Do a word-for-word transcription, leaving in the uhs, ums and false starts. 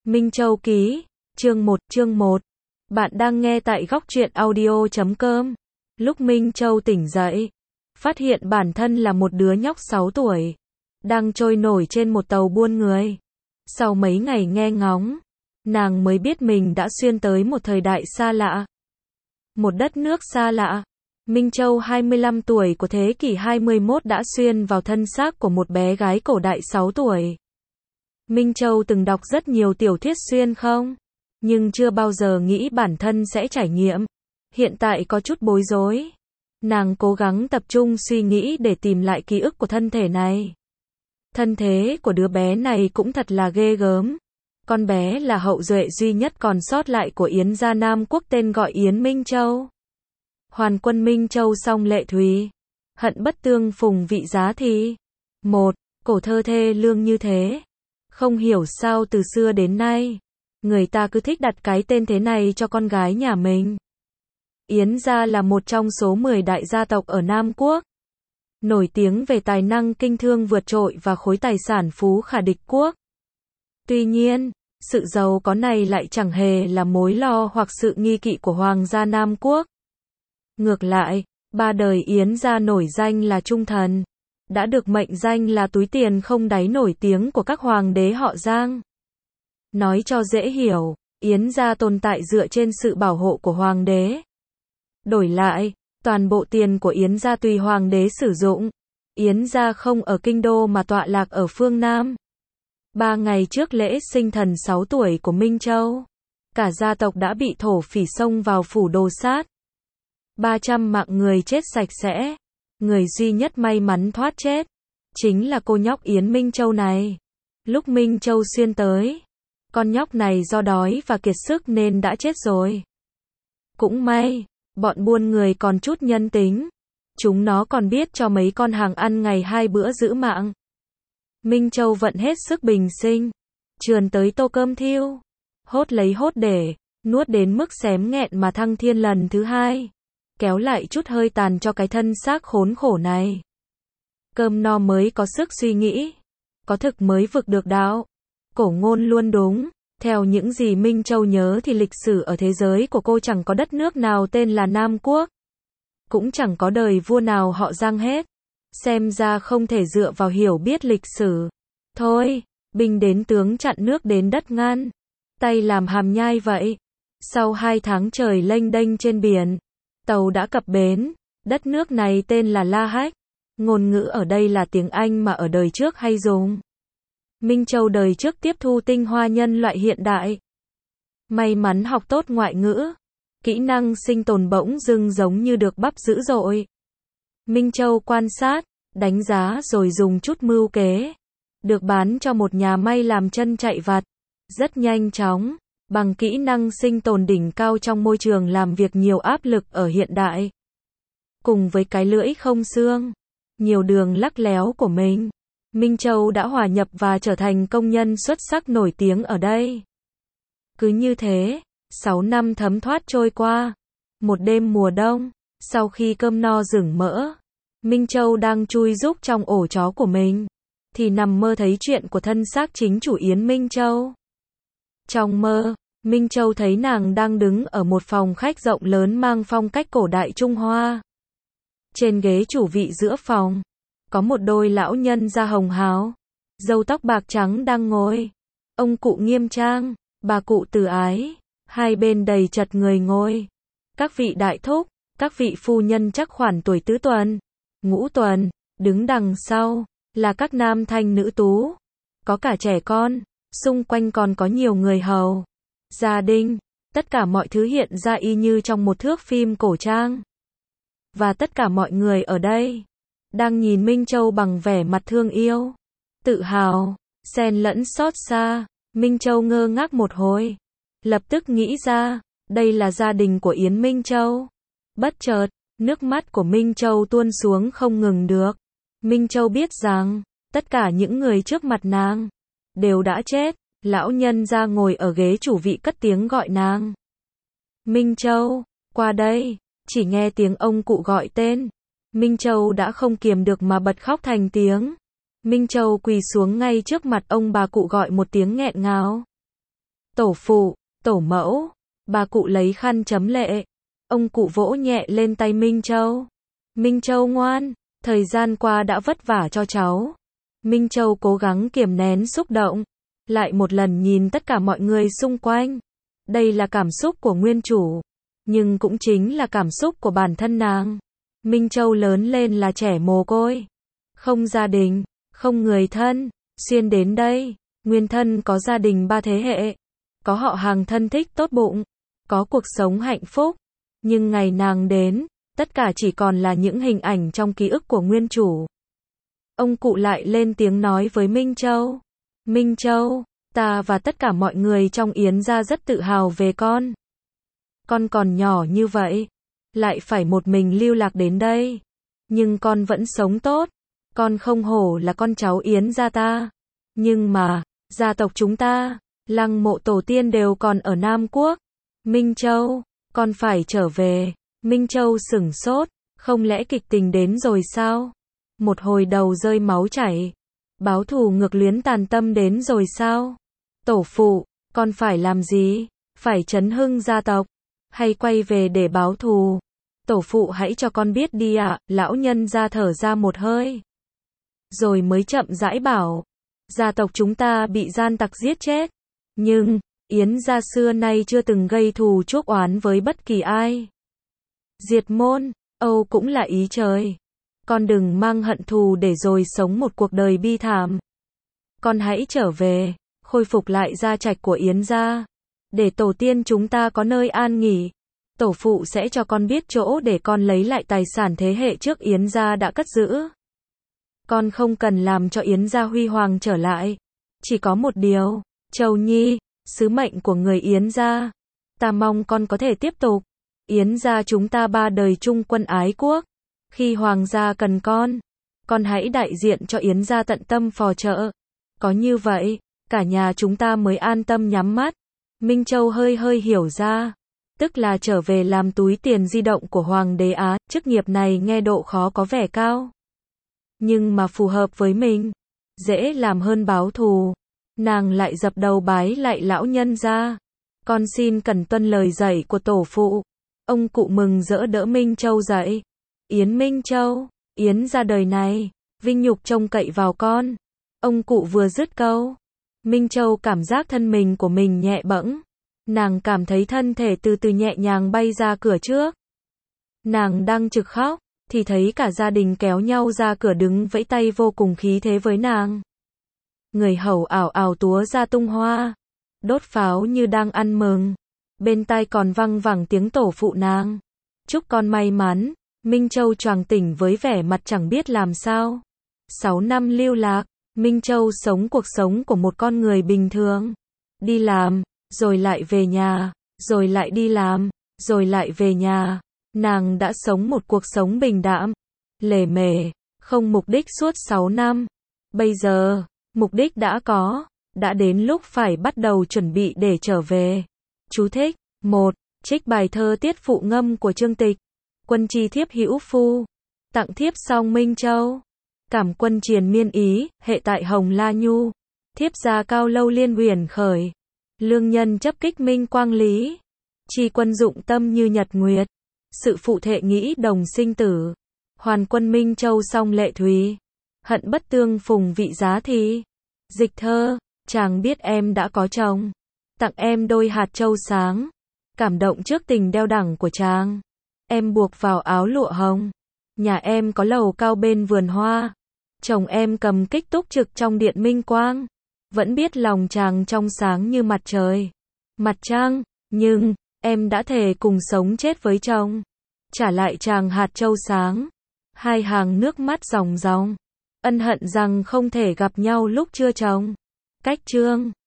Minh Châu ký, chương một, chương một. Bạn đang nghe tại góc truyện audio chấm com. Lúc Minh Châu tỉnh dậy, phát hiện bản thân là một đứa nhóc sáu tuổi, đang trôi nổi trên một tàu buôn người. Sau mấy ngày nghe ngóng, nàng mới biết mình đã xuyên tới một thời đại xa lạ. Một đất nước xa lạ. Minh Châu hai mươi lăm tuổi của thế kỷ hai mươi mốt đã xuyên vào thân xác của một bé gái cổ đại sáu tuổi. Minh Châu từng đọc rất nhiều tiểu thuyết xuyên không? Nhưng chưa bao giờ nghĩ bản thân sẽ trải nghiệm. Hiện tại có chút bối rối. Nàng cố gắng tập trung suy nghĩ để tìm lại ký ức của thân thể này. Thân thế của đứa bé này cũng thật là ghê gớm. Con bé là hậu duệ duy nhất còn sót lại của Yến gia Nam Quốc tên gọi Yến Minh Châu. Hoàn quân Minh Châu song lệ thúy. Hận bất tương phùng vị giá thì. Một, cổ thơ thê lương như thế. Không hiểu sao từ xưa đến nay, người ta cứ thích đặt cái tên thế này cho con gái nhà mình. Yến gia là một trong số mười đại gia tộc ở Nam Quốc. Nổi tiếng về tài năng kinh thương vượt trội và khối tài sản phú khả địch quốc. Tuy nhiên, sự giàu có này lại chẳng hề là mối lo hoặc sự nghi kỵ của Hoàng gia Nam Quốc. Ngược lại, ba đời Yến gia nổi danh là trung thần, đã được mệnh danh là túi tiền không đáy nổi tiếng của các hoàng đế họ Giang. Nói cho dễ hiểu, Yến gia tồn tại dựa trên sự bảo hộ của hoàng đế. Đổi lại, toàn bộ tiền của Yến gia tùy hoàng đế sử dụng. Yến gia không ở kinh đô mà tọa lạc ở phương Nam. Ba ngày trước lễ sinh thần sáu tuổi của Minh Châu, cả gia tộc đã bị thổ phỉ xông vào phủ đồ sát. ba trăm mạng người chết sạch sẽ. Người duy nhất may mắn thoát chết chính là cô nhóc Yến Minh Châu này. Lúc Minh Châu xuyên tới, con nhóc này do đói và kiệt sức nên đã chết rồi. Cũng may, bọn buôn người còn chút nhân tính. Chúng nó còn biết cho mấy con hàng ăn ngày hai bữa giữ mạng. Minh Châu vận hết sức bình sinh, trườn tới tô cơm thiêu, hốt lấy hốt để, nuốt đến mức xém nghẹn mà thăng thiên lần thứ hai. Kéo lại chút hơi tàn cho cái thân xác khốn khổ này. Cơm no mới có sức suy nghĩ, có thực mới vực được đạo. Cổ ngôn luôn đúng, theo những gì Minh Châu nhớ thì lịch sử ở thế giới của cô chẳng có đất nước nào tên là Nam Quốc. Cũng chẳng có đời vua nào họ Giang hết. Xem ra không thể dựa vào hiểu biết lịch sử. Thôi, binh đến tướng chặn nước đến đất ngăn. Tay làm hàm nhai vậy. Sau hai tháng trời lênh đênh trên biển, tàu đã cập bến. Đất nước này tên là La Hách. Ngôn ngữ ở đây là tiếng Anh mà ở đời trước hay dùng. Minh Châu đời trước tiếp thu tinh hoa nhân loại hiện đại. May mắn học tốt ngoại ngữ. Kỹ năng sinh tồn bỗng dưng giống như được bắp dữ dội. Minh Châu quan sát, đánh giá rồi dùng chút mưu kế. Được bán cho một nhà may làm chân chạy vặt. Rất nhanh chóng. Bằng kỹ năng sinh tồn đỉnh cao trong môi trường làm việc nhiều áp lực ở hiện đại. Cùng với cái lưỡi không xương, nhiều đường lắc léo của mình, Minh Châu đã hòa nhập và trở thành công nhân xuất sắc nổi tiếng ở đây. Cứ như thế, sáu năm thấm thoát trôi qua. Một đêm mùa đông, sau khi cơm no rừng mỡ, Minh Châu đang chui rúc trong ổ chó của mình, thì nằm mơ thấy chuyện của thân xác chính chủ Yến Minh Châu. Trong mơ, Minh Châu thấy nàng đang đứng ở một phòng khách rộng lớn mang phong cách cổ đại Trung Hoa. Trên ghế chủ vị giữa phòng, có một đôi lão nhân da hồng hào, râu tóc bạc trắng đang ngồi. Ông cụ nghiêm trang, bà cụ từ ái, hai bên đầy chật người ngồi. Các vị đại thúc, các vị phu nhân chắc khoảng tuổi tứ tuần, ngũ tuần, đứng đằng sau, là các nam thanh nữ tú, có cả trẻ con. Xung quanh còn có nhiều người hầu, gia đình, tất cả mọi thứ hiện ra y như trong một thước phim cổ trang. Và tất cả mọi người ở đây đang nhìn Minh Châu bằng vẻ mặt thương yêu, tự hào, xen lẫn xót xa. Minh Châu ngơ ngác một hồi, lập tức nghĩ ra, đây là gia đình của Yến Minh Châu. Bất chợt, nước mắt của Minh Châu tuôn xuống không ngừng được. Minh Châu biết rằng, tất cả những người trước mặt nàng đều đã chết. Lão nhân ra ngồi ở ghế chủ vị cất tiếng gọi nàng. Minh Châu, qua đây. Chỉ nghe tiếng ông cụ gọi tên, Minh Châu đã không kiềm được mà bật khóc thành tiếng. Minh Châu quỳ xuống ngay trước mặt ông bà cụ gọi một tiếng nghẹn ngào. tổ phụ, tổ mẫu. Bà cụ lấy khăn chấm lệ. Ông cụ vỗ nhẹ lên tay Minh Châu. Minh Châu ngoan, thời gian qua đã vất vả cho cháu. Minh Châu cố gắng kiềm nén xúc động, lại một lần nhìn tất cả mọi người xung quanh. Đây là cảm xúc của nguyên chủ, nhưng cũng chính là cảm xúc của bản thân nàng. Minh Châu lớn lên là trẻ mồ côi, không gia đình, không người thân, xuyên đến đây, nguyên thân có gia đình ba thế hệ, có họ hàng thân thích tốt bụng, có cuộc sống hạnh phúc, nhưng ngày nàng đến, tất cả chỉ còn là những hình ảnh trong ký ức của nguyên chủ. Ông cụ lại lên tiếng nói với Minh Châu. Minh Châu, ta và tất cả mọi người trong Yến gia rất tự hào về con. Con còn nhỏ như vậy, lại phải một mình lưu lạc đến đây. Nhưng con vẫn sống tốt. Con không hổ là con cháu Yến gia ta. Nhưng mà, gia tộc chúng ta, lăng mộ tổ tiên đều còn ở Nam Quốc. Minh Châu, con phải trở về. Minh Châu sửng sốt, không lẽ kịch tình đến rồi sao? Một hồi đầu rơi máu chảy. Báo thù ngược luyến tàn tâm đến rồi sao? Tổ phụ, con phải làm gì? Phải trấn hưng gia tộc? Hay quay về để báo thù? Tổ phụ hãy cho con biết đi ạ. À. Lão nhân ra thở ra một hơi. Rồi mới chậm rãi bảo. Gia tộc chúng ta bị gian tặc giết chết. Nhưng, Yến gia xưa nay chưa từng gây thù chuốc oán với bất kỳ ai. Diệt môn, Âu cũng là ý trời. Con đừng mang hận thù để rồi sống một cuộc đời bi thảm. Con hãy trở về, khôi phục lại gia trạch của Yến gia, để tổ tiên chúng ta có nơi an nghỉ. Tổ phụ sẽ cho con biết chỗ để con lấy lại tài sản thế hệ trước Yến gia đã cất giữ. Con không cần làm cho Yến gia huy hoàng trở lại. Chỉ có một điều, Châu Nhi, sứ mệnh của người Yến gia. Ta mong con có thể tiếp tục. Yến gia chúng ta ba đời chung quân ái quốc. Khi hoàng gia cần con, con hãy đại diện cho Yến gia tận tâm phò trợ. Có như vậy, cả nhà chúng ta mới an tâm nhắm mắt. Minh Châu hơi hơi hiểu ra. Tức là trở về làm túi tiền di động của Hoàng đế Á. Chức nghiệp này nghe độ khó có vẻ cao, nhưng mà phù hợp với mình. Dễ làm hơn báo thù. Nàng lại dập đầu bái lại lão nhân gia. Con xin cần tuân lời dạy của tổ phụ. Ông cụ mừng rỡ đỡ Minh Châu dậy. Yến Minh Châu, Yến ra đời này, vinh nhục trông cậy vào con. Ông cụ vừa dứt câu, Minh Châu cảm giác thân mình của mình nhẹ bẫng. Nàng cảm thấy thân thể từ từ nhẹ nhàng bay ra cửa trước. Nàng đang trực khóc, thì thấy cả gia đình kéo nhau ra cửa đứng vẫy tay vô cùng khí thế với nàng. Người hầu ảo ảo túa ra tung hoa, đốt pháo như đang ăn mừng. Bên tai còn văng vẳng tiếng tổ phụ nàng. Chúc con may mắn. Minh Châu choàng tỉnh với vẻ mặt chẳng biết làm sao. Sáu năm lưu lạc, Minh Châu sống cuộc sống của một con người bình thường. Đi làm, rồi lại về nhà, rồi lại đi làm, rồi lại về nhà. Nàng đã sống một cuộc sống bình đạm, lề mề, không mục đích suốt sáu năm. Bây giờ, mục đích đã có, đã đến lúc phải bắt đầu chuẩn bị để trở về. Chú thích: một. Trích bài thơ Tiết Phụ Ngâm của Trương Tịch. Quân chi thiếp hữu phu, tặng thiếp song Minh Châu. Cảm quân triền miên ý, hệ tại Hồng La Nhu. Thiếp gia cao lâu liên huyền khởi. Lương nhân chấp kích minh quang lý. Chi quân dụng tâm như nhật nguyệt. Sự phụ thệ nghĩ đồng sinh tử. Hoàn quân Minh Châu song lệ thúy. Hận bất tương phùng vị giá thi. Dịch thơ, chàng biết em đã có chồng. Tặng em đôi hạt châu sáng. Cảm động trước tình đeo đẳng của chàng. Em buộc vào áo lụa hồng. Nhà em có lầu cao bên vườn hoa. Chồng em cầm kích túc trực trong điện minh quang. Vẫn biết lòng chàng trong sáng như mặt trời, mặt trăng. Nhưng, em đã thề cùng sống chết với chồng. Trả lại chàng hạt châu sáng. Hai hàng nước mắt ròng ròng. Ân hận rằng không thể gặp nhau lúc chưa chồng. Cách chương